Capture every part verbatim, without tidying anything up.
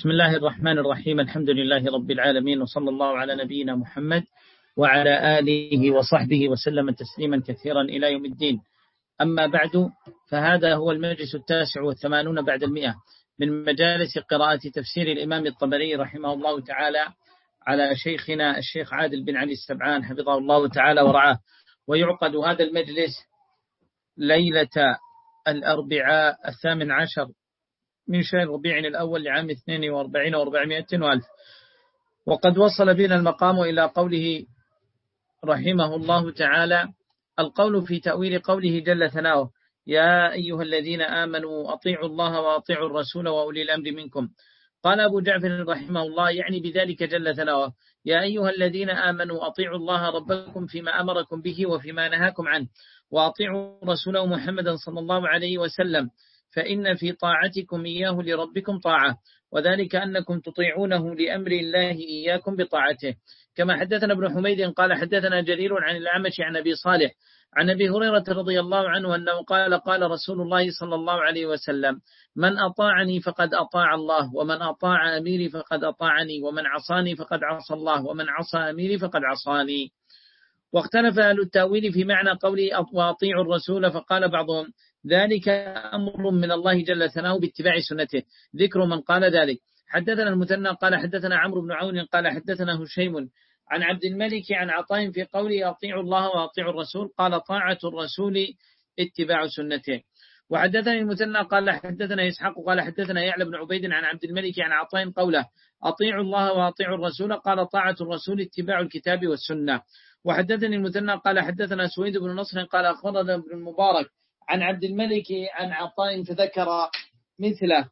بسم الله الرحمن الرحيم. الحمد لله رب العالمين، وصلى الله على نبينا محمد وعلى آله وصحبه وسلم تسليما كثيرا إلى يوم الدين. أما بعد، فهذا هو المجلس التاسع والثمانون بعد المئة من مجالس قراءة تفسير الإمام الطبري رحمه الله تعالى على شيخنا الشيخ عادل بن علي السبعان حفظه الله تعالى ورعاه. ويعقد هذا المجلس ليلة الأربعاء الثامن عشر من شهر ربيع الأول لعام اثنين وأربعين وأربعمائة وألف. وقد وصل بنا المقام إلى قوله رحمه الله تعالى: القول في تأويل قوله جل ثناؤه: يا أيها الذين آمنوا أطيعوا الله وأطيعوا الرسول وأولي الأمر منكم. قال أبو جعفر رحمه الله: يعني بذلك جل ثناؤه: يا أيها الذين آمنوا أطيعوا الله ربكم فيما أمركم به وفيما نهاكم عنه، وأطيعوا رسوله محمدا صلى الله عليه وسلم، فإن في طاعتكم إياه لربكم طاعة، وذلك أنكم تطيعونه لأمر الله إياكم بطاعته. كما حدثنا ابن حميد قال حدثنا جرير عن الأعمش عن أبي صالح عن أبي هريرة رضي الله عنه أنه قال: قال رسول الله صلى الله عليه وسلم: من أطاعني فقد أطاع الله، ومن أطاع أميري فقد أطاعني، ومن عصاني فقد عصى الله، ومن عصى أميري فقد عصاني. واختلف أهل التأويل في معنى قوله وأطيعوا الرسول، فقال بعضهم: ذلك أمر من الله جل ثناؤه باتباع سنته. ذكر من قال ذلك: حدثنا المثنى قال حدثنا عمرو بن عون قال حدثنا هشيم عن عبد الملك عن عطاء في قوله أطيعوا الله وأطيعوا الرسول، قال طاعة الرسول اتباع سنته. وحدثني المثنى قال حدثنا إسحاق قال حدثنا يعلى بن عبيد عن عبد الملك عن عطاء قوله أطيعوا الله وأطيعوا الرسول، قال طاعة الرسول اتباع الكتاب والسنة. وحدثني المثنى قال حدثنا سويد بن نصر قال أخبرنا ابن المبارك عن عبد الملك عن عطاء فذكر مثله.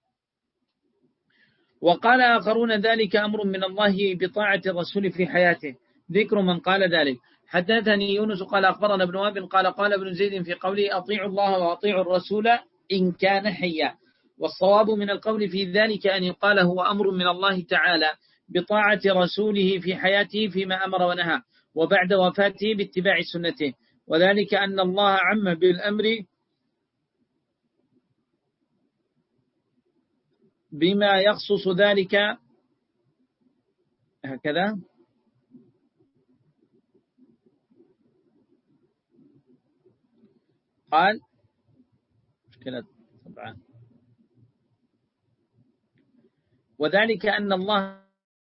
وقال آخرون: ذلك أمر من الله بطاعة الرسول في حياته. ذكر من قال ذلك: حدثني يونس قال أخبرنا ابن وهب قال قال ابن زيد في قوله أطيعوا الله وأطيعوا الرسول إن كان حيا. والصواب من القول في ذلك أن يقال هو أمر من الله تعالى بطاعة رسوله في حياته فيما أمر ونهى، وبعد وفاته باتباع سنته، وذلك أن الله عم بالأمر بما يخصص ذلك. هكذا قال مشكلة طبعا. وذلك أن الله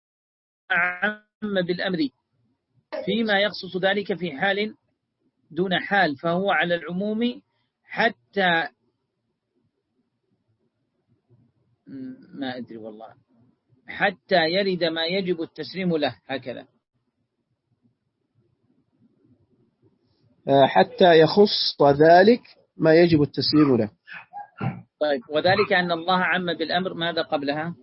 عم بالأمر فيما يخصص ذلك في حال دون حال، فهو على العموم حتى ما أدري والله حتى يرد ما يجب التسليم له. هكذا حتى يخص ذلك ما يجب التسليم له. طيب، وذلك أن الله عم بالأمر ماذا قبلها؟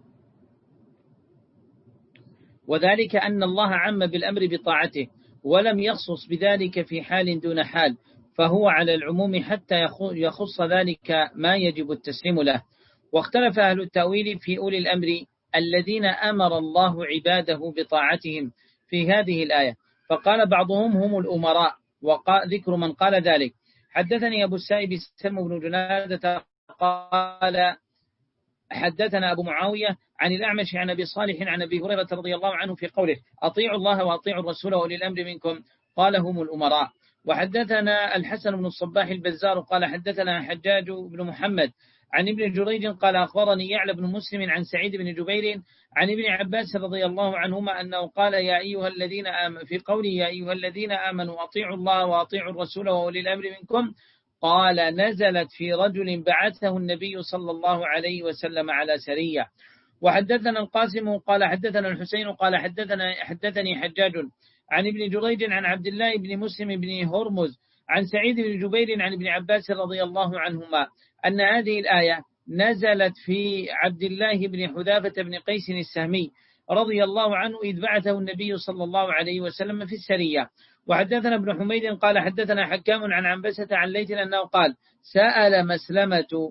وذلك أن الله عم بالأمر بطاعته ولم يخصص بذلك في حال دون حال، فهو على العموم حتى يخص ذلك ما يجب التسليم له. واختلف أهل التأويل في أولي الأمر الذين أمر الله عباده بطاعتهم في هذه الآية، فقال بعضهم هم الأمراء، وذكر من قال ذلك: حدثني أبو السائب سلم بن جنادة قال حدثنا أبو معاوية عن الأعمش عن أبي صالح عن أبي هريرة رضي الله عنه في قوله أطيعوا الله وأطيعوا الرسول وأولي الأمر منكم، قال هم الأمراء. وحدثنا الحسن بن الصباح البزار قال حدثنا حجاج بن محمد عن ابن جريج قال أخبرني يعلى بن مسلم عن سعيد بن جبير عن ابن عباس رضي الله عنهما أنه قال يا أيها الذين آمنوا في قوله يا أيها الذين آمنوا أطيعوا الله وأطيعوا الرسول وأولي الأمر منكم، قال نزلت في رجل بعثه النبي صلى الله عليه وسلم على سرية. وحدثنا القاسم قال حدثنا الحسين قال حدثنا حدثني حجاج عن ابن جريج عن عبد الله بن مسلم بن هرمز عن سعيد بن جبير عن ابن عباس رضي الله عنهما أن هذه الآية نزلت في عبد الله بن حذافة بن قيس السهمي رضي الله عنه إذ بعثه النبي صلى الله عليه وسلم في السرية. وحدثنا ابن حميد قال حدثنا حكام عن عنبسة عن ليث أنه قال سأل مسلمة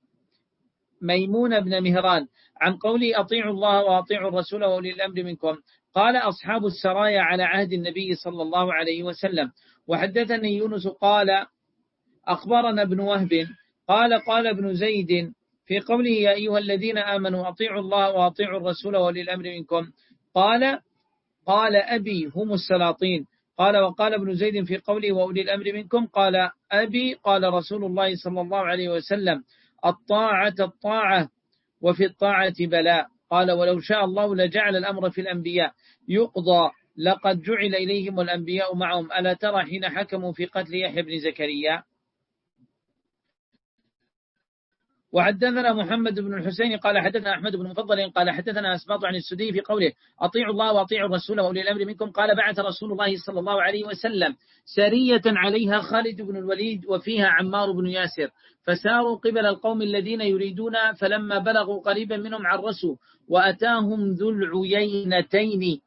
ميمون بن مهران عن قولي أطيعوا الله وأطيعوا الرسول وأولي الأمر منكم، قال أصحاب السرايا على عهد النبي صلى الله عليه وسلم. وحدثني يونس قال أخبرنا ابن وهب قال قال ابن زيد في قوله يا أيها الذين آمنوا أطيعوا الله وأطيعوا الرسول وأولي الأمر منكم، قال قال أبي هم السلاطين. قال وقال ابن زيد في قوله وأولي الأمر منكم، قال أبي قال رسول الله صلى الله عليه وسلم الطاعة الطاعة وفي الطاعة بلاء. قال ولو شاء الله لجعل الأمر في الأنبياء يقضى لقد جعل إليهم والأنبياء معهم، ألا ترى حين حكموا في قتل يحيى بن زكريا. وحدثنا محمد بن الحسين قال حدثنا أحمد بن مفضل قال حدثنا أسباط عن السدي في قوله أطيعوا الله وأطيعوا الرسول وأولي الأمر منكم، قال بعث رسول الله صلى الله عليه وسلم سرية عليها خالد بن الوليد وفيها عمار بن ياسر، فساروا قبل القوم الذين يريدون، فلما بلغوا قريبا منهم عرسوا وأتاهم ذو العيينتين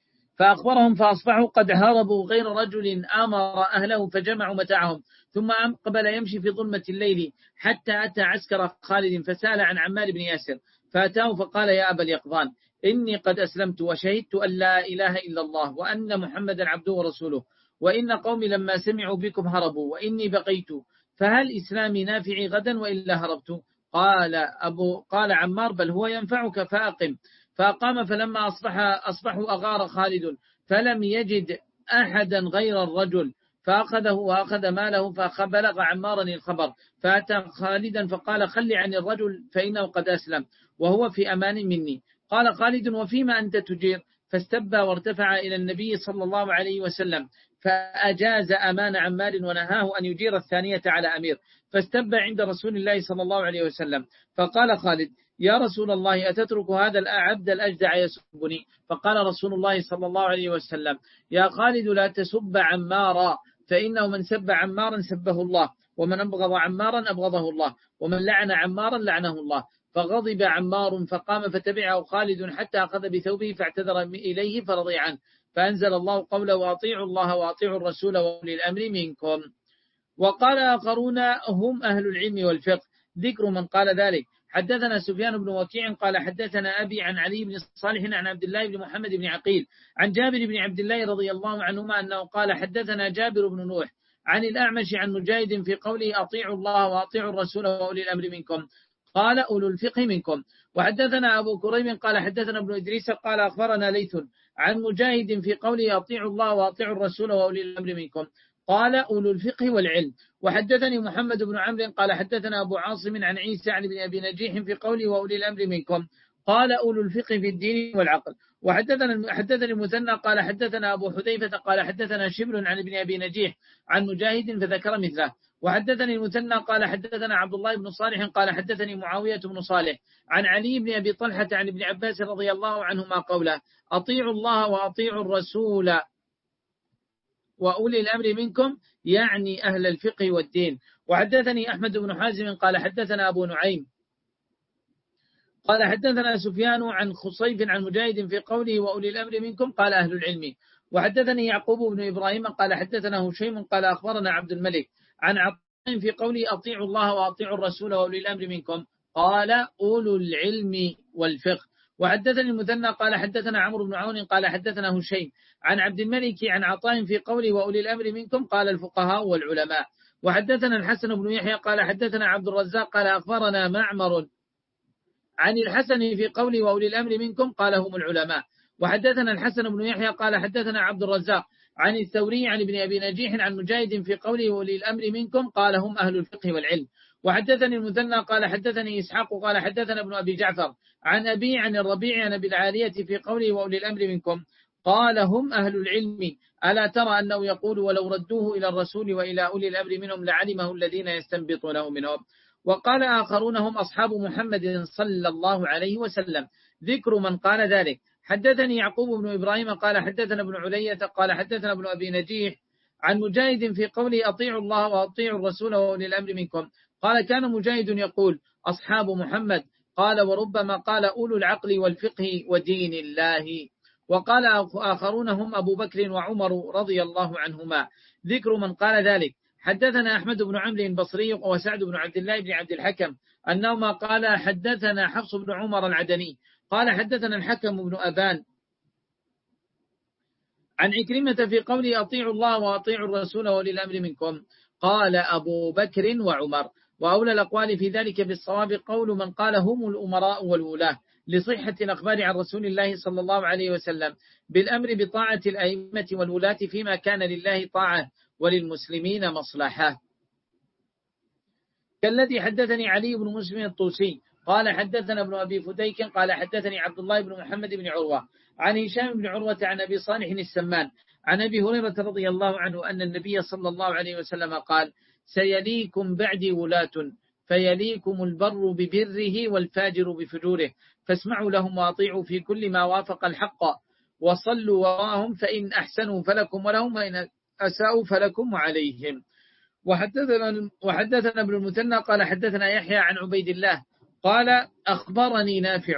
فأخبرهم فأصبحوا قد هربوا غير رجل آمر أهله فجمعوا متاعهم، ثم أقبل يمشي في ظلمة الليل حتى أتى عسكر خالد فسأل عن عمار بن ياسر فأتاه فقال يا أبا اليقظان إني قد أسلمت وشهدت أن لا إله إلا الله وأن محمدا عبده ورسوله، وإن قومي لما سمعوا بكم هربوا وإني بقيت، فهل إسلامي نافعي غدا وإلا هربت؟ قال أبو قال عمار بل هو ينفعك فأقم. فأقام، فلما أصبح أصبحوا أغار خالد فلم يجد أحدا غير الرجل فأخذه وأخذ ماله، فبلغ عمارا الخبر فأتى خالدا فقال خل عن الرجل فإنه قد أسلم وهو في أمان مني. قال خالد وفيما أنت تجير؟ فاستبى وارتفع إلى النبي صلى الله عليه وسلم فأجاز أمان عمار ونهاه أن يجير الثانية على أمير، فاستبى عند رسول الله صلى الله عليه وسلم فقال خالد يا رسول الله أتترك هذا العبد الأجدع يسبني؟ فقال رسول الله صلى الله عليه وسلم يا خالد لا تسب عمارا، فإنه من سب عمارا سبه الله، ومن أبغض عمارا أبغضه الله، ومن لعن عمارا لعنه الله. فغضب عمار فقام فتبعه خالد حتى أخذ بثوبه فاعتذر إليه فرضي عنه، فأنزل الله قوله وأطيعوا الله وأطيعوا الرسول وأولي الأمر منكم. وقال آخرون هم أهل العلم والفقه، ذكر من قال ذلك. حدثنا سفيان بن وكيع قال حدثنا أبي عن علي بن صالح عن عبد الله بن محمد بن عقيل عن جابر بن عبد الله رضي الله عنهما أنه قال حدثنا جابر بن نوح عن الأعمش عن مجاهد في قوله أطيعوا الله وأطيعوا الرسول وأولي الأمر منكم، قال أولو الفقه منكم. وحدثنا أبو كريم قال حدثنا ابن إدريس قال أخبرنا ليث عن مجاهد في قوله أطيعوا الله وأطيعوا الرسول وأولي الأمر منكم، قال أولو الفقه والعلم. وحدثني محمد بن عمرو قال حدثنا أبو عاصم عن عيسى عن ابن أبي نجيح في قوله وأولي الأمر منكم، قال أولو الفقه في الدين والعقل. وحدثنا حدثني المثنى قال حدثنا أبو حذيفة قال حدثنا شبل عن ابن أبي نجيح عن مجاهد فذكر مثله. وحدثني المثنى قال حدثنا عبد الله بن صالح قال حدثني معاوية بن صالح عن علي بن أبي طلحة عن ابن عباس رضي الله عنهما قوله أطيعوا الله وأطيعوا الرسول وأولي الأمر منكم، يعني أهل الفقه والدين. وحدثني أحمد بن حازم قال حدثنا أبو نعيم قال حدثنا سفيان عن خصيف عن مجاهد في قوله وأولي الأمر منكم، قال أهل العلم. وحدثني يعقوب بن إبراهيم قال حدثنا هشيم قال أخبرنا عبد الملك عن عطاء في قوله أطيعوا الله وأطيعوا الرسول وأولي الأمر منكم، قال أولو العلم والفقه. وحدثني المثنى قال حدثنا عمرو بن عون قال حدثنا هشيم عن عبد الملك عن عطاء في قوله وأولي الأمر منكم، قال الفقهاء والعلماء. وحدثنا الحسن بن يحيى قال حدثنا عبد الرزاق قال أخبرنا معمر عن الحسن في قوله وأولي الأمر منكم، قال هم العلماء. وحدثنا الحسن بن يحيى قال حدثنا عبد الرزاق عن الثوري عن ابن أبي نجيح عن مجاهد في قوله وأولي الأمر منكم، قال هم أهل الفقه والعلم. وحدثني المثنى قال حدثني إسحاق قال حدثنا ابن أبي جعفر عن أبي عن الربيع عن أبي العالية في قوله وأولي الأمر منكم، قال هم أهل العلم. ألا ترى أنه يقول ولو ردوه إلى الرسول وإلى أولي الأمر منهم لعلمه الذين يستنبطونه منهم. وقال آخرون هم أصحاب محمد صلى الله عليه وسلم، ذكر من قال ذلك. حدثني يعقوب بن إبراهيم قال حدثنا ابن علية قال حدثنا ابن أبي نجيح عن مجاهد في قوله أطيعوا الله وأطيعوا الرسول وأولي الأمر منكم، قال كان مجاهد يقول أصحاب محمد، قال وربما قال أولو العقل والفقه ودين الله. وقال آخرون هم أبو بكر وعمر رضي الله عنهما، ذكر من قال ذلك. حدثنا أحمد بن عمرو البصري وسعد بن عبد الله بن عبد الحكم أنهما قال حدثنا حفص بن عمر العدني قال حدثنا الحكم بن أبان عن عكرمة في قوله أطيعوا الله وأطيعوا الرسول وأولي الأمر منكم، قال أبو بكر وعمر. وأولى الأقوال في ذلك بالصواب قول من قال هم الأمراء والولاة، لصحة الأخبار عن رسول الله صلى الله عليه وسلم بالأمر بطاعة الأئمة والولاة فيما كان لله طاعة وللمسلمين مصلحة، كالذي حدثني علي بن مسلم الطوسي قال حدثنا ابن أبي فديك قال حدثني عبد الله بن محمد بن عروة عن هشام بن عروة عن أبي صالح السمان عن أبي هريرة رضي الله عنه أن النبي صلى الله عليه وسلم قال سيليكم بعدي ولاة فيليكم البر ببره والفاجر بفجوره، فاسمعوا لهم وأطيعوا في كل ما وافق الحق، وصلوا وراهم فإن أحسنوا فلكم ولهم وإن أساءوا فلكم وعليهم. وحدثنا, وحدثنا ابن المثنى قال حدثنا يحيى عن عبيد الله قال أخبرني نافع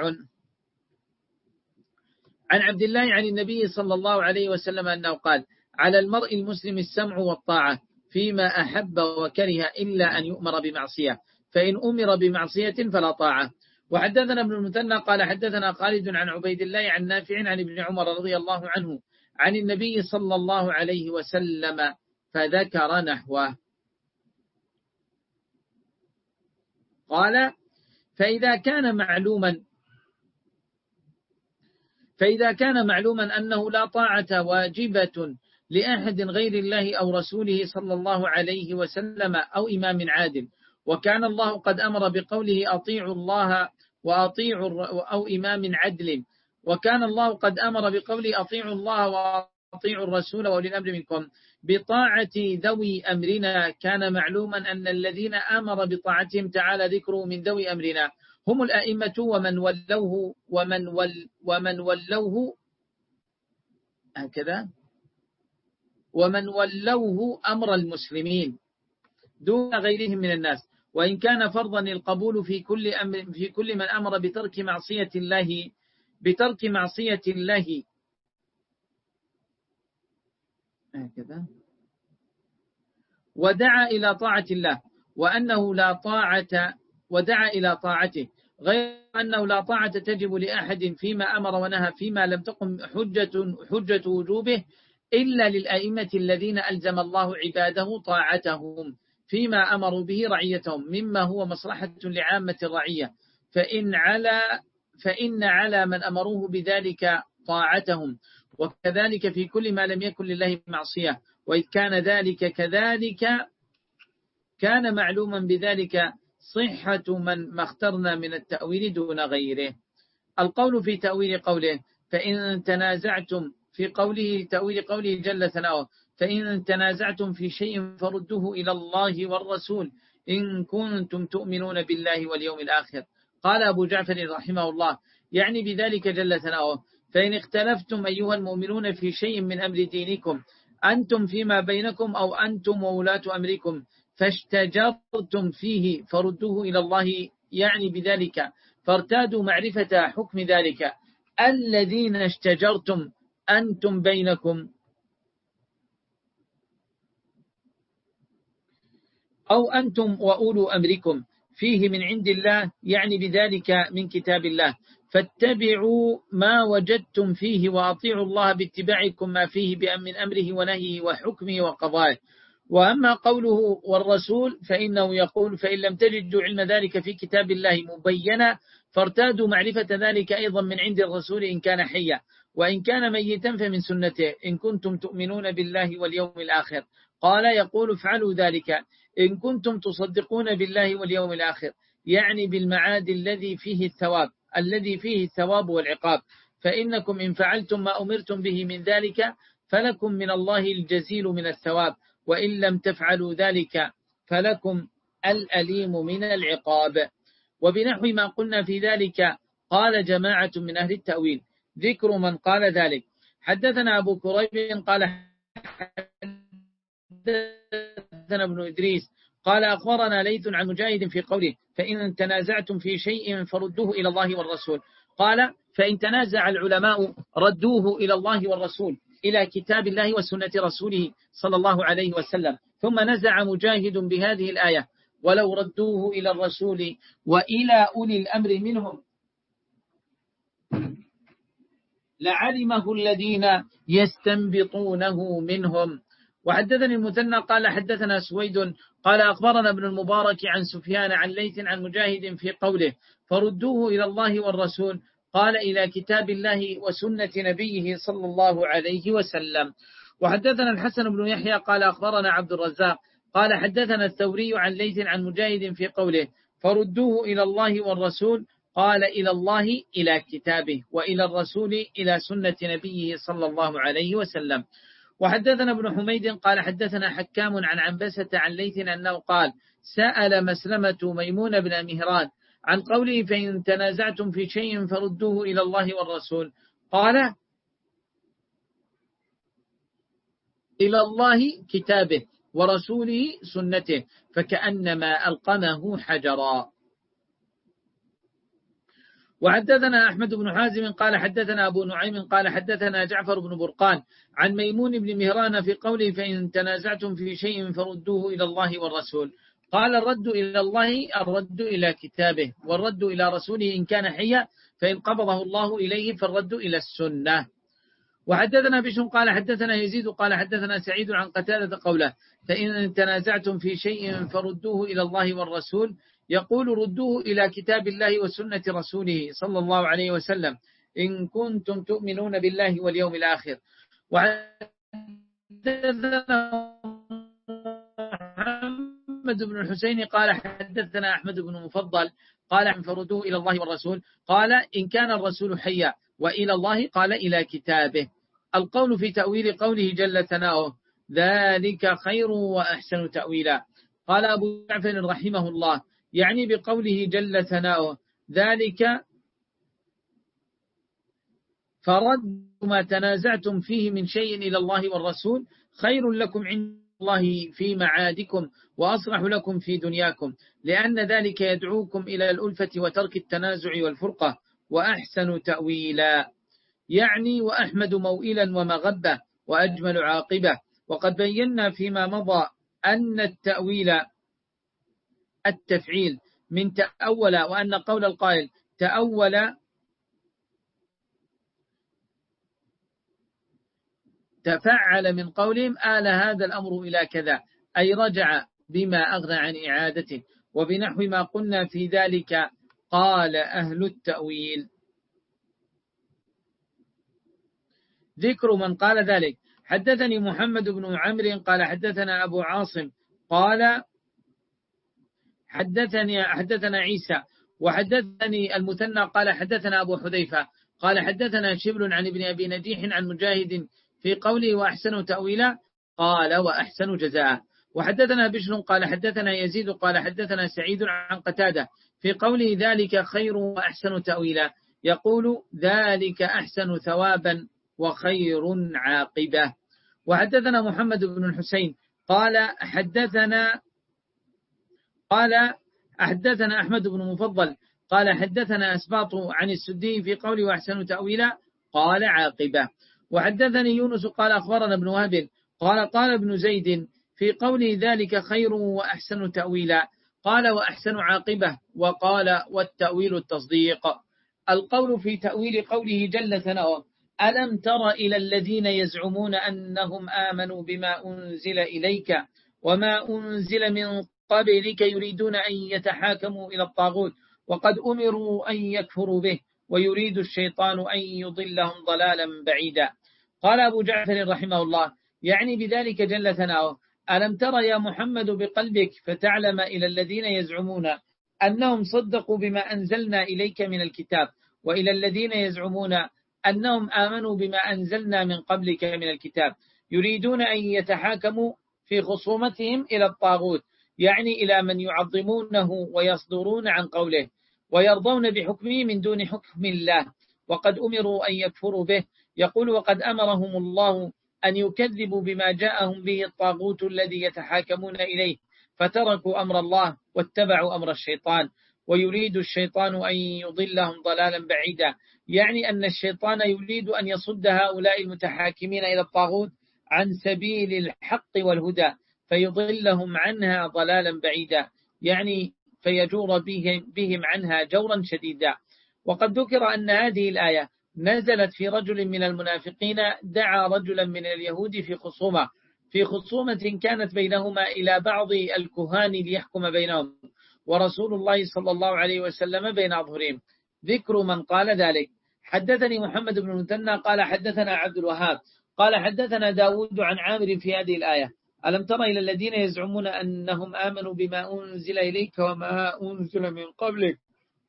عن عبد الله عن النبي صلى الله عليه وسلم أنه قال على المرء المسلم السمع والطاعة فيما أحب وكره إلا أن يؤمر بمعصية، فإن أمر بمعصية فلا طاعة. وحدثنا ابن المثنى قال حدثنا خالد عن عبيد الله عن نافع عن ابن عمر رضي الله عنه عن النبي صلى الله عليه وسلم فذكر نحوه. قال فإذا كان معلوما فإذا كان معلوما أنه لا طاعة واجبة لأحد غير الله أو رسوله صلى الله عليه وسلم أو إمام عادل، وكان الله قد أمر بقوله أطيعوا الله وأطيعوا أو إمام عدل، وكان الله قد أمر بقوله أطيعوا الله وأطيعوا الرسول وأولي الأمر منكم بطاعة ذوي أمرنا، كان معلوما أن الذين أمر بطاعتهم تعالى ذكره من ذوي أمرنا هم الأئمة ومن ولوه ومن ول ومن ولوه هكذا ومن ولوه أمر المسلمين دون غيرهم من الناس، وإن كان فرضا القبول في كل أمر في كل من أمر بترك معصية الله بترك معصية الله هكذا ودعا إلى طاعة الله، وأنه لا طاعة ودعا إلى طاعته، غير أنه لا طاعة تجب لأحد فيما أمر ونهى فيما لم تقم حجة حجة وجوبه إلا للأئمة الذين ألزم الله عباده طاعتهم فيما أمروا به رعيتهم مما هو مصلحة لعامة الرعية، فإن على فإن على من أمروه بذلك طاعتهم، وكذلك في كل ما لم يكن لله معصية، وإذ كان ذلك كذلك كان معلوما بذلك صحة من ما اخترنا من التأويل دون غيره. القول في تأويل قوله فإن تنازعتم في قوله تأويل قوله جل ثناؤه فإن تنازعتم في شيء فردوه إلى الله والرسول إن كنتم تؤمنون بالله واليوم الآخر. قال أبو جعفر رحمه الله يعني بذلك جل ثناؤه فإن اختلفتم أيها المؤمنون في شيء من أمر دينكم أنتم فيما بينكم أو أنتم وولاة أمركم فاشتجرتم فيه فردوه إلى الله، يعني بذلك فارتادوا معرفة حكم ذلك الذين اشتجرتم أنتم بينكم أو أنتم وأولو أمركم فيه من عند الله، يعني بذلك من كتاب الله، فاتبعوا ما وجدتم فيه وأطيعوا الله باتباعكم ما فيه من أمره ونهيه وحكمه وقضائه. وأما قوله والرسول فإنه يقول فإن لم تجدوا علم ذلك في كتاب الله مبينا فارتادوا معرفة ذلك أيضا من عند الرسول إن كان حيا، وإن كان ميتا فمن سنته إن كنتم تؤمنون بالله واليوم الآخر. قال يقول افعلوا ذلك إن كنتم تصدقون بالله واليوم الآخر، يعني بالمعاد الذي فيه الثواب الذي فيه الثواب والعقاب، فإنكم إن فعلتم ما أمرتم به من ذلك فلكم من الله الجزيل من الثواب، وإن لم تفعلوا ذلك فلكم الأليم من العقاب. وبنحو ما قلنا في ذلك قال جماعة من أهل التأويل. ذكر من قال ذلك حدثنا أبو كريب قال حدثنا ابن إدريس قال أخبرنا ليث عن مجاهد في قوله فإن تنازعتم في شيء فردوه إلى الله والرسول. قال فإن تنازع العلماء ردوه إلى الله والرسول إلى كتاب الله وسنة رسوله صلى الله عليه وسلم. ثم نزع مجاهد بهذه الآية ولو ردوه إلى الرسول وإلى أولي الأمر منهم لعلمه الذين يستنبطونه منهم. وحدثني المثنى قال حدثنا سويد قال أخبرنا ابن المبارك عن سفيان عن ليث عن مجاهد في قوله فردوه إلى الله والرسول قال إلى كتاب الله وسنة نبيه صلى الله عليه وسلم. وحدثنا الحسن بن يحيى قال أخبرنا عبد الرزاق قال حدثنا الثوري عن ليث عن مجاهد في قوله فردوه إلى الله والرسول قال إلى الله إلى كتابه وإلى الرسول إلى سنة نبيه صلى الله عليه وسلم. وحدثنا ابن حميد قال حدثنا حكام عن عنبسة عن ليث أنه قال سأل مسلمة ميمون بن مهران عن قوله فإن تنازعتم في شيء فردوه إلى الله والرسول قال إلى الله كتابه ورسوله سنته فكأنما ألقمه حجرا. وحدثنا أحمد بن حازم قال حدثنا أبو نعيم قال حدثنا جعفر بن برقان عن ميمون بن مهران في قوله فإن تنازعتم في شيء فردوه إلى الله والرسول قال الرد إلى الله الرد إلى كتابه والرد إلى رسوله إن كان حيا فإن قبضه الله إليه فالرد إلى السنة. وحدثنا بشر قال حدثنا يزيد قال حدثنا سعيد عن قتادة قوله فإن تنازعتم في شيء فردوه إلى الله والرسول يقول ردوه إلى كتاب الله وسنة رسوله صلى الله عليه وسلم إن كنتم تؤمنون بالله واليوم الآخر. وحدثنا محمد بن الحسين قال حدثنا أحمد بن مفضل قال فردوه إلى الله والرسول قال إن كان الرسول حيا وإلى الله قال إلى كتابه. القول في تأويل قوله جل ثناؤه ذلك خير وأحسن تأويلا. قال أبو جعفر رحمه الله يعني بقوله جل ثناؤه ذلك فرد ما تنازعتم فيه من شيء إلى الله والرسول خير لكم عند الله في معادكم وأصلح لكم في دنياكم لأن ذلك يدعوكم إلى الألفة وترك التنازع والفرقة وأحسن تأويلا يعني وأحمد موئلا ومغبة وأجمل عاقبة. وقد بينا فيما مضى أن التأويل التفعيل من تأول وأن قول القائل تأول تفعل من قولهم آل هذا الأمر إلى كذا أي رجع بما أغنى عن إعادته وبنحو ما قلنا في ذلك قال أهل التأويل. ذكر من قال ذلك حدثني محمد بن عمرو قال حدثنا أبو عاصم قال حدثني حدثنا عيسى وحدثني المثنى قال حدثنا أبو حذيفة قال حدثنا شبل عن ابن أبي نجيح عن مجاهد في قوله وأحسن تأويلا قال وأحسن جزاء. وحدثنا بشر قال حدثنا يزيد قال حدثنا سعيد عن قتادة في قوله ذلك خير وأحسن تأويلا يقول ذلك أحسن ثوابا وخير عاقبة. وحدثنا محمد بن الحسين قال حدثنا قال حدثنا أحمد بن مفضل قال حدثنا أسباط عن السدي في قوله وأحسن تأويلا قال عاقبة. وحدثني يونس قال أخبرنا ابن وهب قال قال ابن زيد في قوله ذلك خير وأحسن تأويلا قال وأحسن عاقبة وقال والتأويل التصديق. القول في تأويل قوله جل ثناؤه ألم تر إلى الذين يزعمون أنهم آمنوا بما أنزل إليك وما أنزل من قبلك يريدون أن يتحاكموا إلى الطاغوت وقد أمروا أن يكفروا به ويريد الشيطان أن يضلهم ضلالا بعيدا. قال أبو جعفر رحمه الله يعني بذلك جل ثناؤه ألم تر يا محمد بقلبك فتعلم إلى الذين يزعمون أنهم صدقوا بما أنزلنا إليك من الكتاب وإلى الذين يزعمون أنهم آمنوا بما أنزلنا من قبلك من الكتاب يريدون أن يتحاكموا في خصومتهم إلى الطاغوت يعني إلى من يعظمونه ويصدرون عن قوله ويرضون بحكمه من دون حكم الله وقد أمروا أن يكفروا به. يقول وقد أمرهم الله أن يكذبوا بما جاءهم به الطاغوت الذي يتحاكمون إليه فتركوا أمر الله واتبعوا أمر الشيطان ويريد الشيطان أن يضلهم ضلالا بعيدا يعني أن الشيطان يريد أن يصد هؤلاء المتحاكمين إلى الطاغوت عن سبيل الحق والهدى فيضلهم عنها ضلالا بعيدا يعني فيجور بهم, بهم عنها جورا شديدا. وقد ذكر أن هذه الآية نزلت في رجل من المنافقين دعا رجلا من اليهود في خصومة في خصومة كانت بينهما إلى بعض الكهان ليحكم بينهم، ورسول الله صلى الله عليه وسلم بين أظهرهم. ذكر من قال ذلك. حدثني محمد بن المثنى قال حدثنا عبد الوهاب قال حدثنا داود عن عامر في هذه الآية: ألم تر إلى الذين يزعمون أنهم آمنوا بما أنزل إليك وما أنزل من قبلك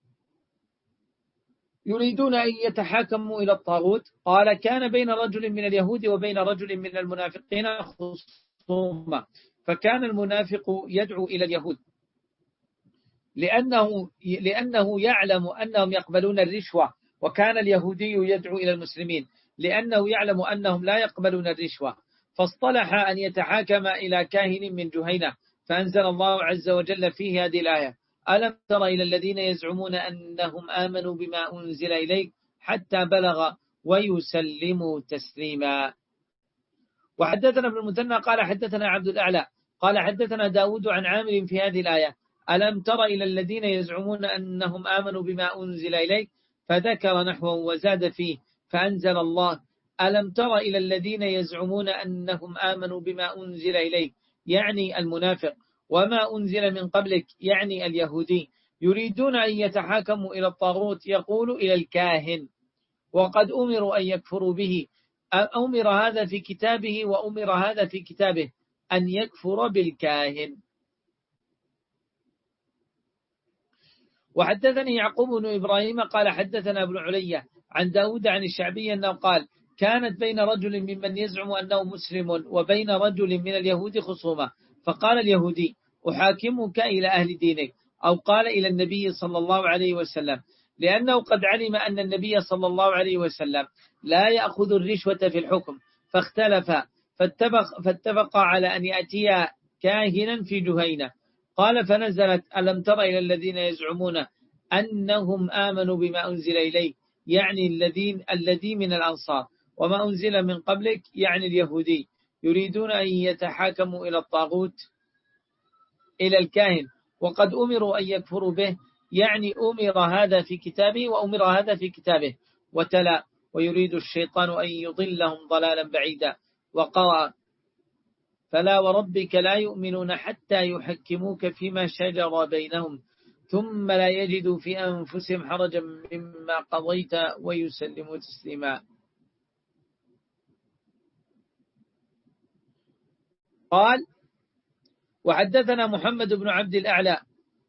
يريدون أن يتحاكموا إلى الطاغوت. قال: كان بين رجل من اليهود وبين رجل من المنافقين خصومة، فكان المنافق يدعو إلى اليهود لأنه, لأنه يعلم أنهم يقبلون الرشوة، وكان اليهودي يدعو إلى المسلمين لأنه يعلم أنهم لا يقبلون الرشوة، فاصطلح أن يتحاكم إلى كاهن من جهينة، فأنزل الله عز وجل فيه هذه الآية: ألم تر إلى الذين يزعمون أنهم آمنوا بما أنزل إليك حتى بلغ ويسلموا تسليما. وحدثنا ابن المثنى قال حدثنا عبد الأعلى قال حدثنا داود عن عامر في هذه الآية: ألم تر إلى الذين يزعمون أنهم آمنوا بما أنزل إليك، فذكر نحوه وزاد فيه، فأنزل الله: ألم تر إلى الذين يزعمون أنهم آمنوا بما أنزل إليك، يعني المنافق، وما أنزل من قبلك، يعني اليهودي، يريدون أن يتحاكموا إلى الطاغوت، يقول إلى الكاهن، وقد أمروا أن يكفروا به. أمر هذا في كتابه وأمر هذا في كتابه، أن يكفر بالكاهن. وحدثني يعقوب بن إبراهيم قال حدثنا ابن علية عن داود عن الشعبي أنه قال: كانت بين رجل ممن يزعم أنه مسلم وبين رجل من اليهود خصومة، فقال اليهودي: أحاكمك إلى أهل دينك، أو قال إلى النبي صلى الله عليه وسلم، لأنه قد علم أن النبي صلى الله عليه وسلم لا يأخذ الرشوة في الحكم، فاختلف فاتفق, فاتفق على أن يأتي كاهنا في جهينة. قال: فنزلت: ألم تر إلى الذين يزعمون أنهم آمنوا بما أنزل إليك، يعني الذين الذي من الأنصار، وما أنزل من قبلك، يعني اليهودي، يريدون أن يتحاكموا إلى الطاغوت، إلى الكاهن، وقد أمروا أن يكفروا به، يعني أمر هذا في كتابه وأمر هذا في كتابه. وتلا: ويريد الشيطان أن يضلهم ضلالا بعيدا. وقرأ: فلا وربك لا يؤمنون حتى يحكموك فيما شجر بينهم ثم لا يجدوا في أنفسهم حرجا مما قضيت ويسلموا تسليما. قال: وحدثنا محمد بن عبد الأعلى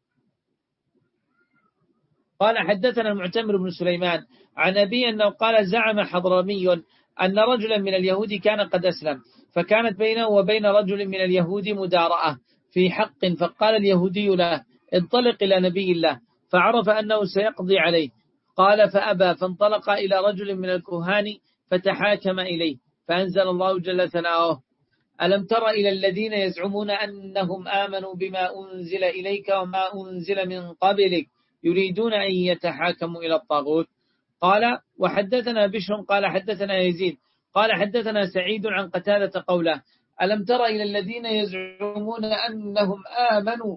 قال حدثنا المعتمر بن سليمان عن أبي أنه قال: زعم حضرمي أن رجلا من اليهود كان قد أسلم، فكانت بينه وبين رجل من اليهود مدارأة في حق، فقال اليهودي له: انطلق إلى نبي الله، فعرف أنه سيقضي عليه. قال: فأبى، فانطلق إلى رجل من الكهان فتحاكم إليه، فأنزل الله جل ثناؤه: ألم تر إلى الذين يزعمون أنهم آمنوا بما أنزل إليك وما أنزل من قبلك يريدون أن يتحاكموا إلى الطاغوت. قال: وحدثنا بشر قال حدثنا يزيد قال حدثنا سعيد عن قتادة قوله: ألم تر إلى الذين يزعمون أنهم آمنوا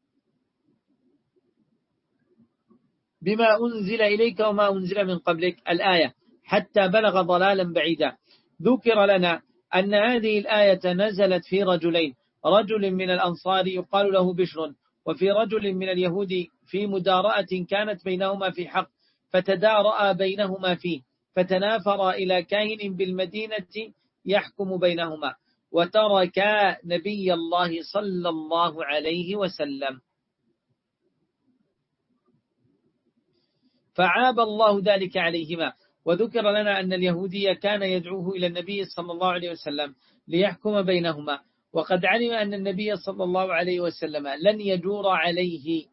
بما أنزل إليك وما أنزل من قبلك، الآية، حتى بلغ ضلالا بعيدا. ذكر لنا أن هذه الآية نزلت في رجلين: رجل من الأنصار يقال له بشر، وفي رجل من اليهود، في مدارأة كانت بينهما في حق، فتدارأ بينهما فيه، فتنافر إلى كاهن بالمدينة يحكم بينهما، وتركا نبي الله صلى الله عليه وسلم، فعاب الله ذلك عليهما. وذكر لنا أن اليهودي كان يدعوه إلى النبي صلى الله عليه وسلم ليحكم بينهما، وقد علم أن النبي صلى الله عليه وسلم لن يجور عليه،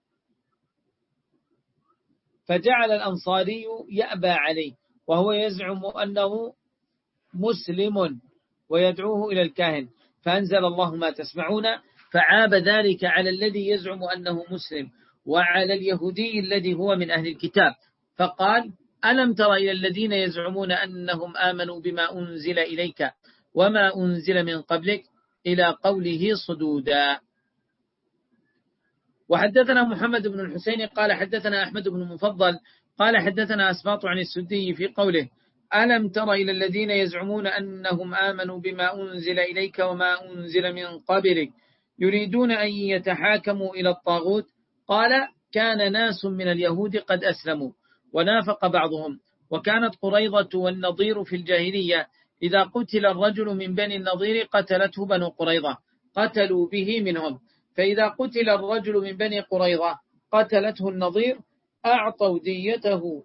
فجعل الأنصاري يأبى عليه، وهو يزعم أنه مسلم ويدعوه إلى الكاهن، فأنزل الله ما تسمعون، فعاب ذلك على الذي يزعم أنه مسلم وعلى اليهودي الذي هو من أهل الكتاب، فقال: ألم تر إلى الذين يزعمون أنهم آمنوا بما أنزل إليك وما أنزل من قبلك، إلى قوله صدودا. وحدثنا محمد بن الحسين قال حدثنا أحمد بن المفضل قال حدثنا أسباط عن السدي في قوله: ألم تر إلى الذين يزعمون أنهم آمنوا بما أنزل إليك وما أنزل من قبلك يريدون أن يتحاكموا إلى الطاغوت قال كان ناس من اليهود قد أسلموا ونافق بعضهم وكانت قريظة والنضير في الجاهلية إذا قتل الرجل من بني النضير قتلته بنو قريظة قتلوا به منهم، فإذا قتل الرجل من بني قريظة قتلته النضير أعطوا ديته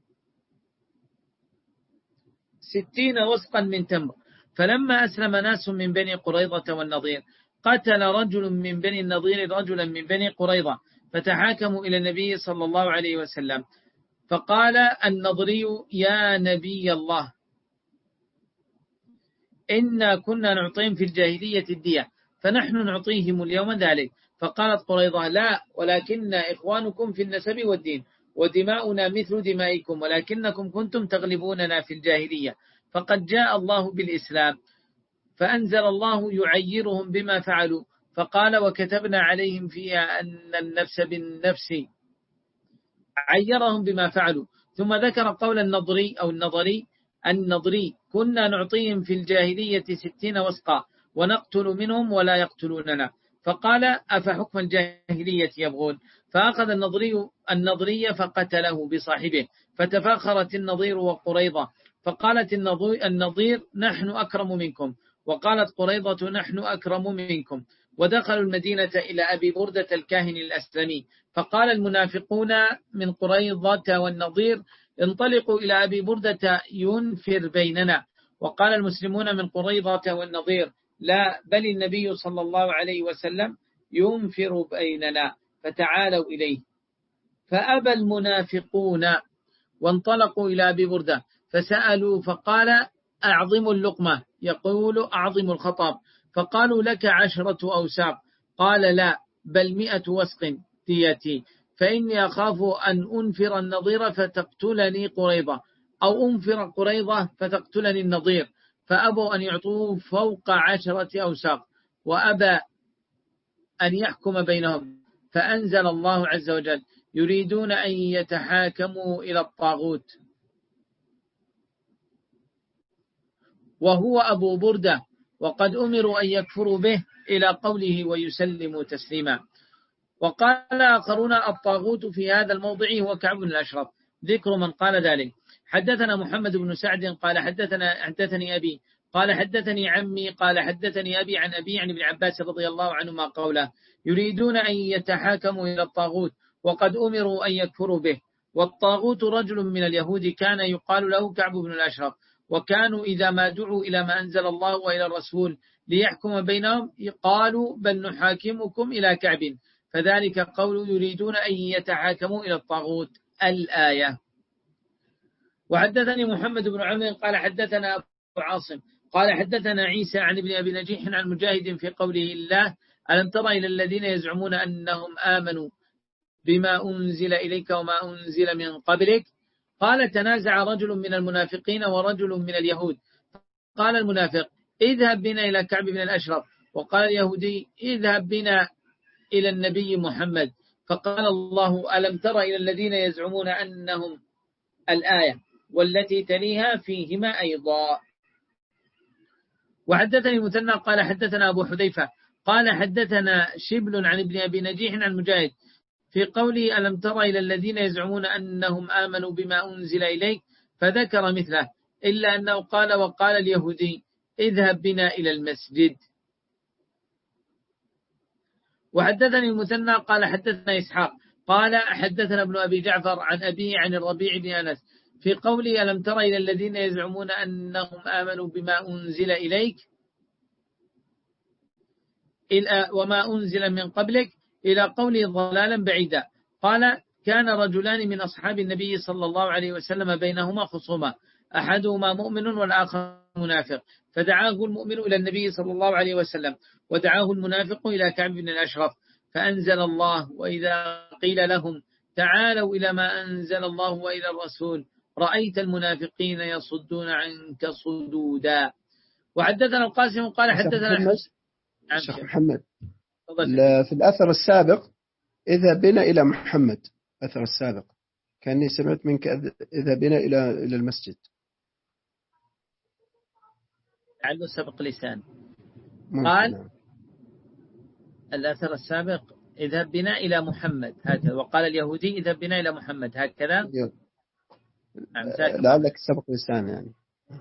ستين وسقا من تمر. فلما أسلم ناس من بني قريظة والنضير قتل رجل من بني النضير رجلا من بني قريظة فتحاكموا إلى النبي صلى الله عليه وسلم، فقال النضري يا نبي الله إنا كنا نعطيهم في الجاهلية الدية فنحن نعطيهم اليوم ذلك. فقالت قريظة لا، ولكن إخوانكم في النسب والدين ودماؤنا مثل دمائكم ولكنكم كنتم تغلبوننا في الجاهلية، فقد جاء الله بالإسلام فأنزل الله يعيرهم بما فعلوا، فقال وكتبنا عليهم فيها أن النفس بالنفس، عيرهم بما فعلوا. ثم ذكر قول النضري أو النضري النضري كنا نعطيهم في الجاهلية ستين وسقا ونقتل منهم ولا يقتلوننا، فقال أفحكم الجاهلية يبغون، فأخذ النضري النضري فقتله بصاحبه، فتفاخرت النضير وقريضة، فقالت النضير نحن أكرم منكم، وقالت قريضة نحن أكرم منكم، ودخلوا المدينة إلى أبي بردة الكاهن الأسلمي، فقال المنافقون من قريضة والنضير انطلقوا إلى أبي بردة ينفر بيننا، وقال المسلمون من قريضة والنضير لا، بل النبي صلى الله عليه وسلم ينفر بيننا فتعالوا إليه. فأبى المنافقون وانطلقوا إلى أبي بردة فسألوا فقال أعظم اللقمة، يقول أعظم الخطاب، فقالوا لك عشرة أوساق، قال لا بل مئة وسق ديتي، فإني أخاف أن أنفر النضير فتقتلني قريضة أو أنفر قريضة فتقتلني النضير، فأبوا أن يعطوه فوق عشرة أوساق وأبى أن يحكم بينهم، فأنزل الله عز وجل يريدون أن يتحاكموا إلى الطاغوت وهو أبو بردة وقد أمروا أن يكفروا به إلى قوله ويسلموا تسليما. وقال آخرون الطاغوت في هذا الموضع هو كعب بن الأشرف، ذكر من قال ذلك. حدثنا محمد بن سعد قال حدثنا حدثني أبي قال حدثني عمي قال حدثني أبي عن أبي عن ابن عباس رضي الله عنهما قوله يريدون أن يتحاكموا إلى الطاغوت وقد أمروا أن يكفروا به. والطاغوت رجل من اليهود كان يقال له كعب بن الأشرف، وكانوا إذا ما دعوا إلى ما أنزل الله وإلى الرسول ليحكم بينهم قالوا بل نحاكمكم إلى كعب، فذلك قول يريدون أن يتحاكموا إلى الطاغوت الآية. وحدثني محمد بن عمرو قال حدثنا أبو عاصم قال حدثنا عيسى عن ابن أبي نجيح عن مجاهد في قوله الله ألم تر إلى الذين يزعمون أنهم آمنوا بما أنزل إليك وما أنزل من قبلك، قال تنازع رجل من المنافقين ورجل من اليهود، قال المنافق اذهب بنا إلى كعب بن الأشرف، وقال اليهودي اذهب بنا إلى النبي محمد، فقال الله ألم تر إلى الذين يزعمون أنهم الآية والتي تليها فيهما أيضا. وحدثني مثنى قال حدثنا أبو حذيفة قال حدثنا شبل عن ابن أبي نجيح عن مجاهد في قوله ألم تر إلى الذين يزعمون أنهم آمنوا بما أنزل إليك، فذكر مثله إلا أنه قال وقال اليهودي اذهب بنا إلى المسجد. وحدثني المثنى قال حدثنا إسحاق قال حدثنا ابن أبي جعفر عن أبيه عن الربيع بن أنس في قوله ألم تر إلى الذين يزعمون أنهم آمنوا بما أنزل إليك وما أنزل من قبلك إلى قوله ضلالا بعيدا، قال كان رجلان من أصحاب النبي صلى الله عليه وسلم بينهما خصومة أحدهما مؤمن والآخر منافق، فدعاه المؤمن إلى النبي صلى الله عليه وسلم ودعاه المنافق إلى كعب بن الأشرف، فأنزل الله وإذا قيل لهم تعالوا إلى ما أنزل الله وإلى الرسول رأيت المنافقين يصدون عنك صدودا. وحدثنا القاسم قال حدثنا شيخ محمد في الأثر السابق إذا بنا إلى محمد، أثر السابق كأني سمعت منك إذا بنا إلى إلى المسجد. لعله سبق لسان. قال الأثر السابق اذهب بنا إلى محمد هكذا، وقال اليهودي اذهب بنا إلى محمد هكذا. لعلك سبق لسان يعني.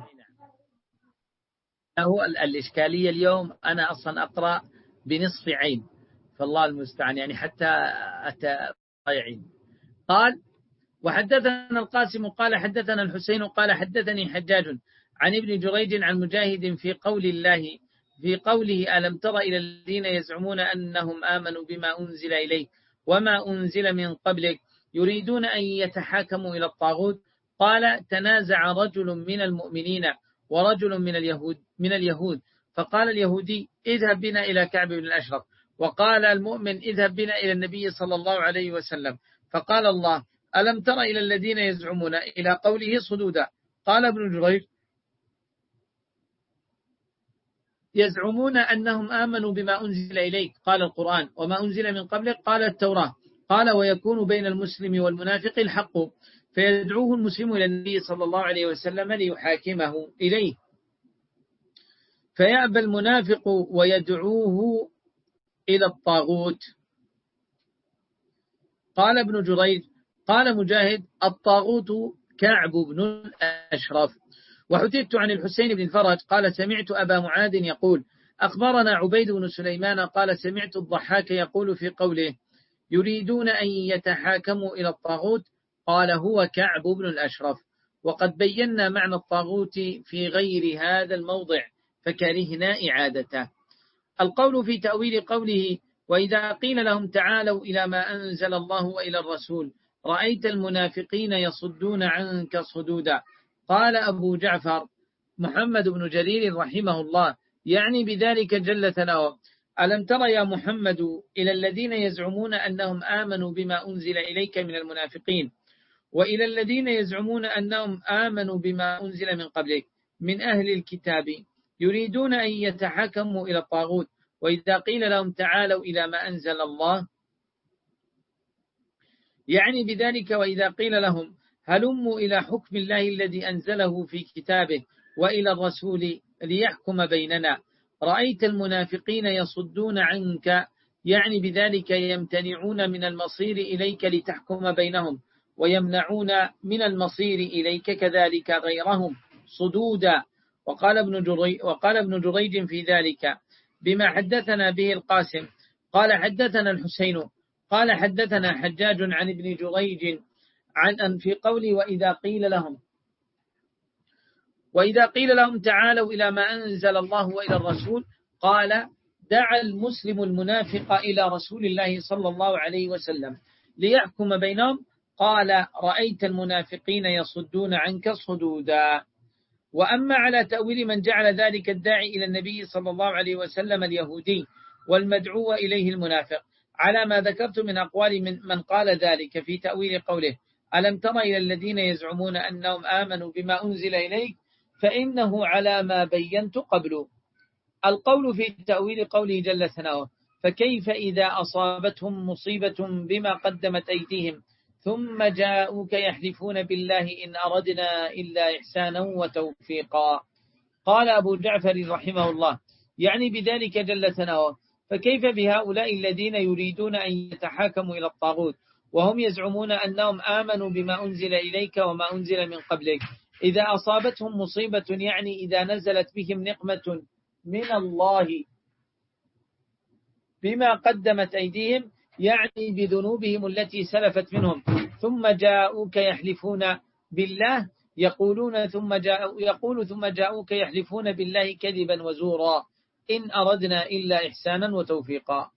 هو الإشكالية اليوم أنا أصلا أقرأ بنصف عين، فالله المستعان يعني حتى أتى ضايعين. قال وحدثنا القاسم قال حدثنا الحسين قال حدثني حجاج عن ابن جريج عن مجاهد في قول الله في قوله ألم تر إلى الذين يزعمون أنهم آمنوا بما أنزل إليك وما أنزل من قبلك يريدون أن يتحاكموا إلى الطاغوت. قال تنازع رجل من المؤمنين ورجل من اليهود من اليهود فقال اليهودي اذهب بنا إلى كعب بن الأشرف، وقال المؤمن اذهب بنا إلى النبي صلى الله عليه وسلم، فقال الله ألم تر إلى الذين يزعمون إلى قوله صدودا. قال ابن جريج يزعمون أنهم آمنوا بما أنزل إليك، قال القرآن، وما أنزل من قبلك، قال التوراة. قال ويكون بين المسلم والمنافق الحق فيدعوه المسلم إلى النبي صلى الله عليه وسلم ليحاكمه إليه، فيأبى المنافق ويدعوه إلى الطاغوت. قال ابن جريج قال مجاهد الطاغوت كعب بن الأشرف. وحدثت عن الحسين بن فرج قال سمعت أبا معاذ يقول أخبرنا عبيد بن سليمان قال سمعت الضحاك يقول في قوله يريدون أن يتحاكموا إلى الطاغوت قال هو كعب بن الأشرف. وقد بينا معنى الطاغوت في غير هذا الموضع فكرهنا إعادته. القول في تأويل قوله وإذا قيل لهم تعالوا إلى ما أنزل الله وإلى الرسول رأيت المنافقين يصدون عنك صدودا. قال أبو جعفر محمد بن جرير رحمه الله يعني بذلك جل ثناؤه ألم تر يا محمد إلى الذين يزعمون أنهم آمنوا بما أنزل إليك من المنافقين وإلى الذين يزعمون أنهم آمنوا بما أنزل من قبلك من أهل الكتاب يريدون أن يتحاكموا إلى الطاغوت وإذا قيل لهم تعالوا إلى ما أنزل الله يعني بذلك وإذا قيل لهم هلموا إلى حكم الله الذي أنزله في كتابه وإلى الرسول ليحكم بيننا رأيت المنافقين يصدون عنك يعني بذلك يمتنعون من المصير إليك لتحكم بينهم ويمنعون من المصير إليك كذلك غيرهم صدودا. وقال ابن جريج, وقال ابن جريج في ذلك بما حدثنا به القاسم قال حدثنا الحسين قال حدثنا حجاج عن ابن جريج عن أن في قوله وإذا قيل لهم وإذا قيل لهم تعالوا إلى ما أنزل الله وإلى الرسول قال دعا المسلم المنافق إلى رسول الله صلى الله عليه وسلم ليحكم بينهم قال رأيت المنافقين يصدون عنك صدودا. وأما على تأويل من جعل ذلك الداعي إلى النبي صلى الله عليه وسلم اليهودي والمدعو إليه المنافق على ما ذكرت من أقوال من, من قال ذلك في تأويل قوله ألم تر إلى الذين يزعمون أنهم آمنوا بما أنزل إليك فإنه على ما بينت قبل. القول في تأويل قوله جل ثناؤه فكيف إذا أصابتهم مصيبة بما قدمت أيديهم ثم جاءوك يحلفون بالله إن أردنا إلا إحسانا وتوفيقا. قال أبو جعفر رحمه الله يعني بذلك جل ثناؤه فكيف بهؤلاء الذين يريدون أن يتحاكموا إلى الطاغوت وهم يزعمون أنهم آمنوا بما أنزل إليك وما أنزل من قبلك إذا أصابتهم مصيبة يعني إذا نزلت بهم نقمة من الله بما قدمت أيديهم يعني بذنوبهم التي سلفت منهم ثم جاءوك يحلفون بالله يقولون ثم جاءوا يقول ثم جاءوك يحلفون بالله كذبا وزورا إن أردنا إلا إحسانا وتوفيقا.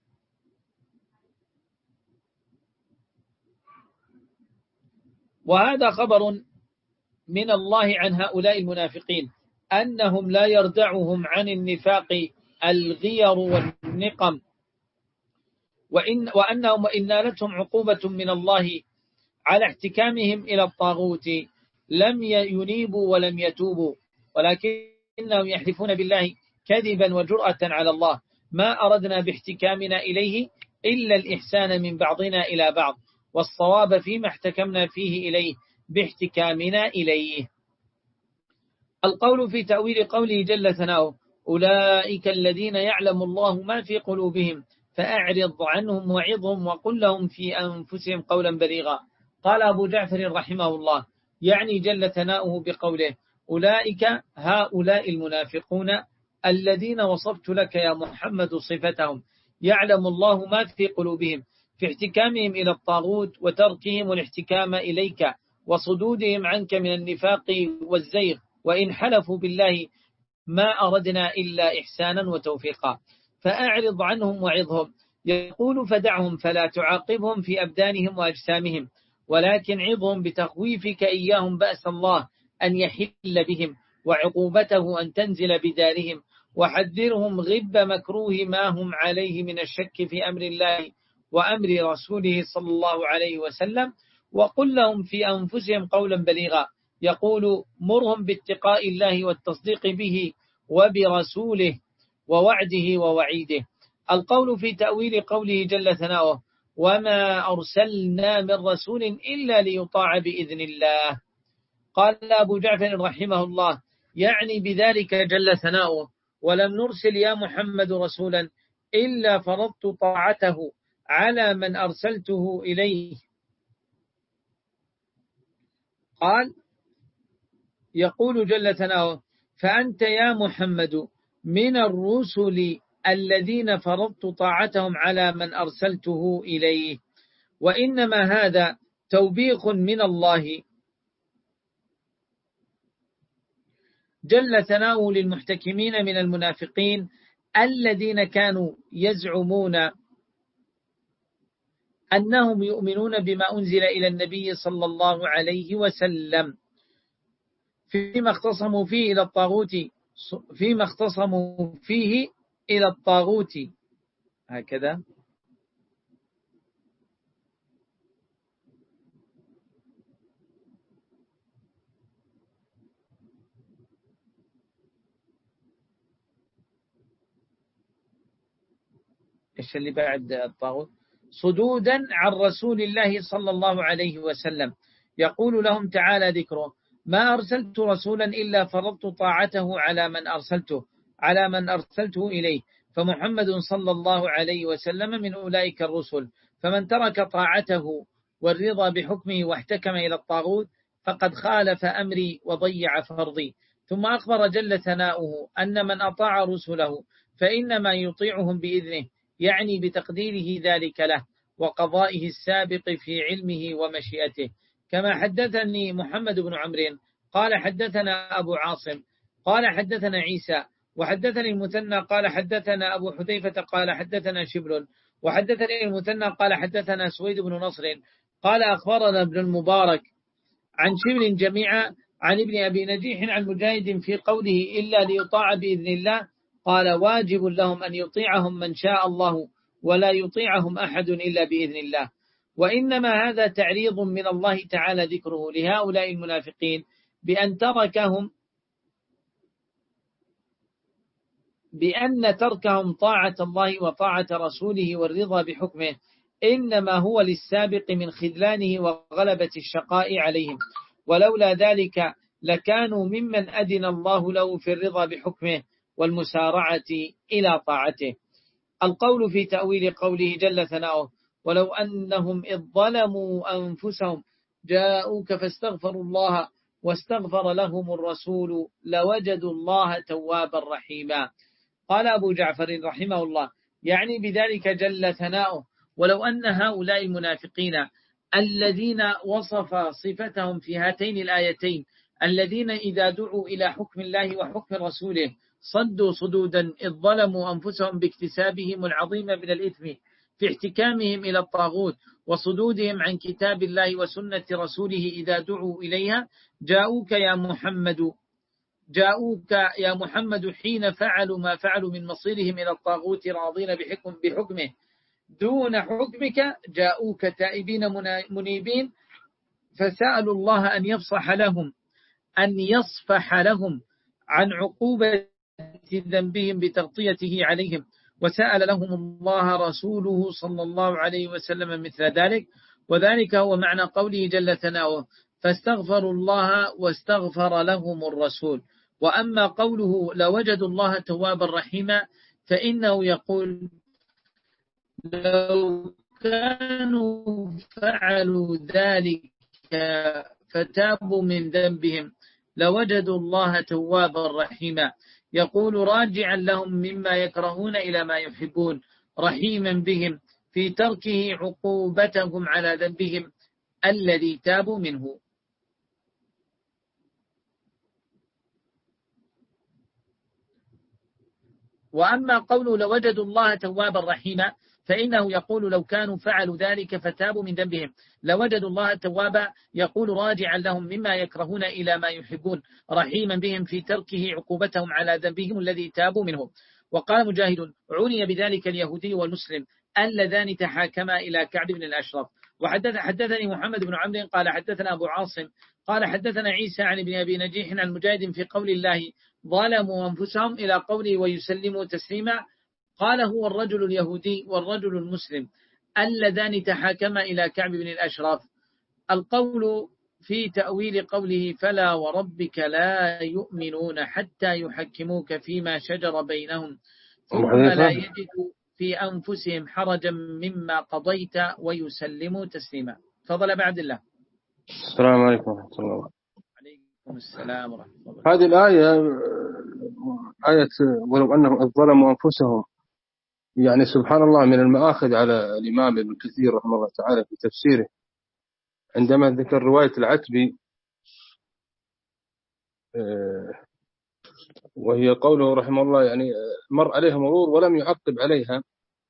وهذا خبر من الله عن هؤلاء المنافقين أنهم لا يردعهم عن النفاق الغير والنقم وإن وأنهم إن نالتهم عقوبة من الله على احتكامهم إلى الطاغوت لم ينيبوا ولم يتوبوا ولكنهم يحلفون بالله كذبا وجرأة على الله ما أردنا باحتكامنا إليه إلا الإحسان من بعضنا إلى بعض والصواب فيما احتكمنا فيه إليه باحتكامنا إليه. القول في تأويل قوله جل ثناؤه أولئك الذين يعلم الله ما في قلوبهم فأعرض عنهم وعظهم وقل لهم في أنفسهم قولا بليغا. قال أبو جعفر رحمه الله يعني جل ثناؤه بقوله أولئك هؤلاء المنافقون الذين وصفت لك يا محمد صفتهم يعلم الله ما في قلوبهم في احتكامهم إلى الطاغوت وتركهم الاحتكام إليك وصدودهم عنك من النفاق والزيغ، وإن حلفوا بالله ما أردنا إلا إحسانا وتوفيقا. فأعرض عنهم وعظهم، يقول فدعهم فلا تعاقبهم في أبدانهم وأجسامهم، ولكن عظهم بتخويفك إياهم بأس الله أن يحل بهم وعقوبته أن تنزل بدارهم، وحذرهم غب مكروه ما هم عليه من الشك في أمر الله وأمر رسوله صلى الله عليه وسلم، وقل لهم في أنفسهم قولا بليغا. يقول مرهم باتقاء الله والتصديق به وبرسوله ووعده ووعيده. القول في تأويل قوله جل ثناؤه وما أرسلنا من رسول إلا ليطاع بإذن الله. قال أبو جعفر رحمه الله يعني بذلك جل ثناؤه ولم نرسل يا محمد رسولا إلا فرضت طاعته على من أرسلته إليه. قال يقول جل ثناؤه فأنت يا محمد من الرسل الذين فرضت طاعتهم على من أرسلته إليه، وإنما هذا توبيخ من الله جل ثناؤه للمحتكمين من المنافقين الذين كانوا يزعمون أنهم يؤمنون بما أنزل إلى النبي صلى الله عليه وسلم فيما اختصموا فيه إلى الطاغوت فيما اختصموا فيه إلى الطاغوت هكذا إيش اللي بعد الطاغوت صدودا عن رسول الله صلى الله عليه وسلم. يقول لهم تعالى ذكره ما أرسلت رسولا إلا فرضت طاعته على من أرسلته على من أرسلته إليه، فمحمد صلى الله عليه وسلم من أولئك الرسل، فمن ترك طاعته والرضا بحكمه واحتكم إلى الطاغوت فقد خالف أمري وضيع فرضي. ثم أخبر جل ثناؤه أن من أطاع رسله فإنما يطيعهم بإذنه، يعني بتقديره ذلك له وقضائه السابق في علمه ومشيئته. كما حدثني محمد بن عمرو قال حدثنا أبو عاصم قال حدثنا عيسى وحدثني المثنى قال حدثنا أبو حذيفة قال حدثنا شبل وحدثني المثنى قال حدثنا سويد بن نصر قال أخبرنا ابن المبارك عن شبل جميعا عن ابن أبي نجيح عن مجاهد في قوله إلا ليطاع بإذن الله قال واجب لهم أن يطيعهم من شاء الله ولا يطيعهم أحد إلا بإذن الله. وإنما هذا تعريض من الله تعالى ذكره لهؤلاء المنافقين بأن تركهم بأن تركهم طاعة الله وطاعة رسوله والرضا بحكمه إنما هو للسابق من خذلانه وغلبة الشقاء عليهم، ولولا ذلك لكانوا ممن أذن الله له في الرضا بحكمه والمسارعة إلى طاعته. القول في تأويل قوله جل ثناؤه ولو أنهم إذ ظلموا أنفسهم جاءوك فاستغفروا الله واستغفر لهم الرسول لوجدوا الله توابا رحيما. قال أبو جعفر رحمه الله يعني بذلك جل ثناؤه ولو أن هؤلاء المنافقين الذين وصف صفتهم في هاتين الآيتين الذين إذا دعوا إلى حكم الله وحكم رسوله صدوا صدودا إذ ظلموا أنفسهم باكتسابهم العظيم من الإثم في احتكامهم إلى الطاغوت وصدودهم عن كتاب الله وسنة رسوله إذا دعوا إليها جاءوك يا محمد جاءوك يا محمد حين فعلوا ما فعلوا من مصيرهم إلى الطاغوت راضين بحكم بحكمه دون حكمك جاءوك تائبين منيبين فسألوا الله أن يفصح لهم أن يصفح لهم عن عقوبة ذنبهم بتغطيته عليهم، وسأل لهم الله رسوله صلى الله عليه وسلم مثل ذلك، وذلك هو معنى قوله جل ثناؤه فاستغفروا الله واستغفر لهم الرسول. وأما قوله لوجدوا الله توابا رحيما فإنه يقول لو كانوا فعلوا ذلك فتابوا من ذنبهم لوجدوا الله توابا رحيما، يقول راجعا لهم مما يكرهون إلى ما يحبون، رحيما بهم في تركه عقوبتهم على ذنبهم الذي تابوا منه. وأما قوله لوجدوا الله توابا رحيما فإنه يقول لو كانوا فعلوا ذلك فتابوا من ذنبهم لوجدوا الله توابا، يقول راجعا لهم مما يكرهون إلى ما يحبون، رحيما بهم في تركه عقوبتهم على ذنبهم الذي تابوا منه. وقال مجاهد عني بذلك اليهودي والمسلم اللذان تحاكما إلى كعب بن الأشرف. وحدث حدثني محمد بن عمرو قال حدثنا أبو عاصم قال حدثنا عيسى عن ابن أبي نجيح عن مجاهد في قول الله ظلموا أنفسهم إلى قوله ويسلموا تسليما، قال هو الرجل اليهودي والرجل المسلم اللذان تحاكما إلى كعب بن الأشرف. القول في تأويل قوله فلا وربك لا يؤمنون حتى يحكموك فيما شجر بينهم ثم لا يجدوا في أنفسهم حرجا مما قضيت ويسلموا تسليما. تفضل بعد الله. السلام عليكم ورحمة الله. عليكم السلام ورحمة الله. هذه الآية آية ولو أنهم ظلموا أنفسهم، يعني سبحان الله من المآخذ على الإمام ابن كثير رحمه الله تعالى في تفسيره عندما ذكر رواية العتبي وهي قوله رحمه الله يعني مر عليها مرور ولم يعقب عليها،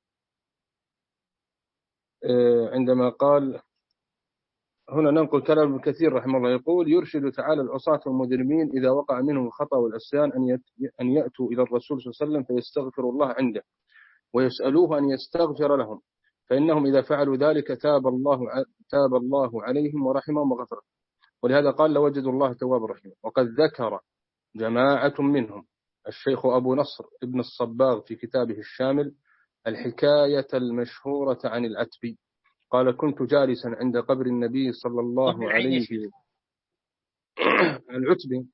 عندما قال هنا ننقل كلام ابن كثير رحمه الله يقول يرشد تعالى العصاة والمجرمين إذا وقع منهم الخطأ والعصيان أن يأتوا إلى الرسول صلى الله عليه وسلم فيستغفروا الله عنده ويسألوه أن يستغفر لهم، فإنهم إذا فعلوا ذلك تاب الله تاب الله عليهم ورحمهم وغفر. ولهذا قال لوجدوا الله توابا رحيما. وقد ذكر جماعة منهم الشيخ أبو نصر ابن الصباغ في كتابه الشامل الحكاية المشهورة عن العتبي قال كنت جالسا عند قبر النبي صلى الله عليه وسلم. العتبي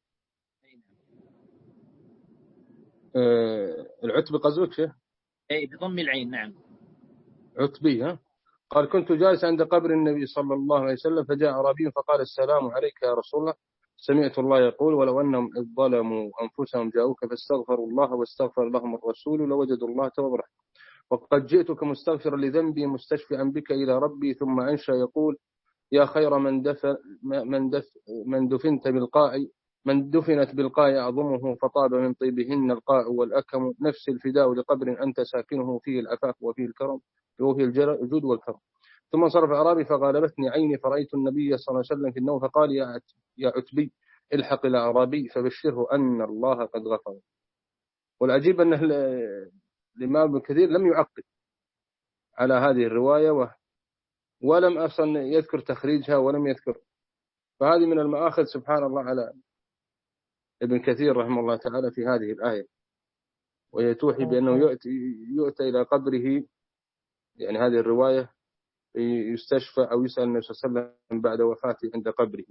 آه العتبي قصدك شيء؟ أي بضم العين. نعم عتبي. ها قال كنت جالسا عند قبر النبي صلى الله عليه وسلم فجاء أعرابي فقال السلام عليك يا رسول الله، سمعت الله يقول ولو أنهم إذ ظلموا أنفسهم جاءوك فاستغفروا الله واستغفر لهم الرسول لوجدوا الله توابا رحيما. وقد جئتك مستغفرا لذنبي مستشفعا بك إلى ربي. ثم أنشأ يقول يا خير من دفن من دف من دفنت بالقاع من دفنت بالقاع أعظمه فطاب من طيبهن القاع والأكم نفس الفداء لقبر أنت ساكنه فيه العفاف وفيه الكرم وفيه الجود والكرم. ثم انصرف أعرابي فغالبتني عيني فرأيت النبي صلى الله عليه وسلم في النوم فقال يا يا عتبي الحق إلى أعرابي فبشره أن الله قد غفر. والعجيب أن الإمام ابن كثير لم يعقب على هذه الرواية ولم أصلا يذكر تخريجها ولم يذكر، فهذه من المآخذ سبحان الله على ابن كثير رحمه الله تعالى في هذه الآية، وهي توحي بأنه يؤتي, يؤتى إلى قبره، يعني هذه الرواية يستشفى أو يسأل النبي صلى الله عليه وسلم بعد وفاته عند قبره.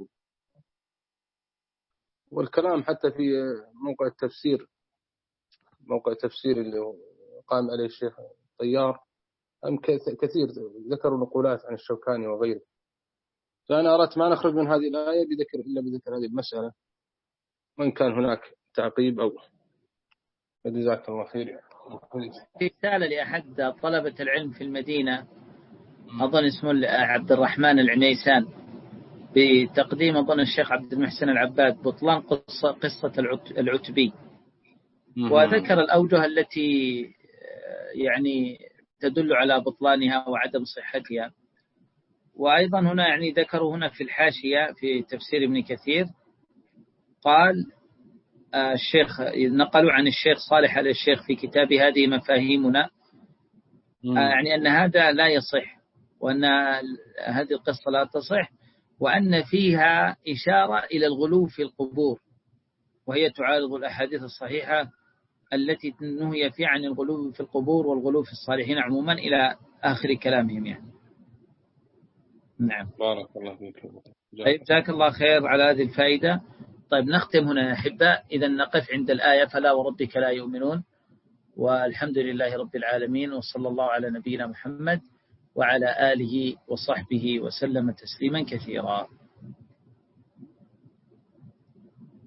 والكلام حتى في موقع التفسير موقع التفسير اللي قام عليه الشيخ طيار أم كثير ذكروا نقولات عن الشوكاني وغيره. فأنا أردت ما نخرج من هذه الآية بذكر إلا بذكر هذه المسألة، وإن كان هناك تعقيب أو جزاك الله خير. رسالة لأحد طلبة العلم في المدينة أظن اسمه عبد الرحمن العنيسان بتقديم أظن الشيخ عبد المحسن العباد بطلان قصة قصة العتبي، وذكر الأوجه التي يعني تدل على بطلانها وعدم صحتها. وأيضا هنا يعني ذكروا هنا في الحاشية في تفسير ابن كثير قال الشيخ نقلوا عن الشيخ صالح على الشيخ في كتاب هذه مفاهيمنا يعني أن هذا لا يصح، وأن هذه القصة لا تصح، وأن فيها إشارة إلى الغلو في القبور، وهي تعارض الأحاديث الصحيحة التي نهي فيها عن الغلو في القبور والغلو في الصالحين عموما إلى آخر كلامهم يعني. نعم بارك الله فيك. طيب جزاك الله خير على هذه الفائدة. طيب نختم هنا يا أحباء، إذا نقف عند الآية فلا وربك لا يؤمنون، والحمد لله رب العالمين، وصلى الله على نبينا محمد وعلى آله وصحبه وسلم تسليما كثيرا.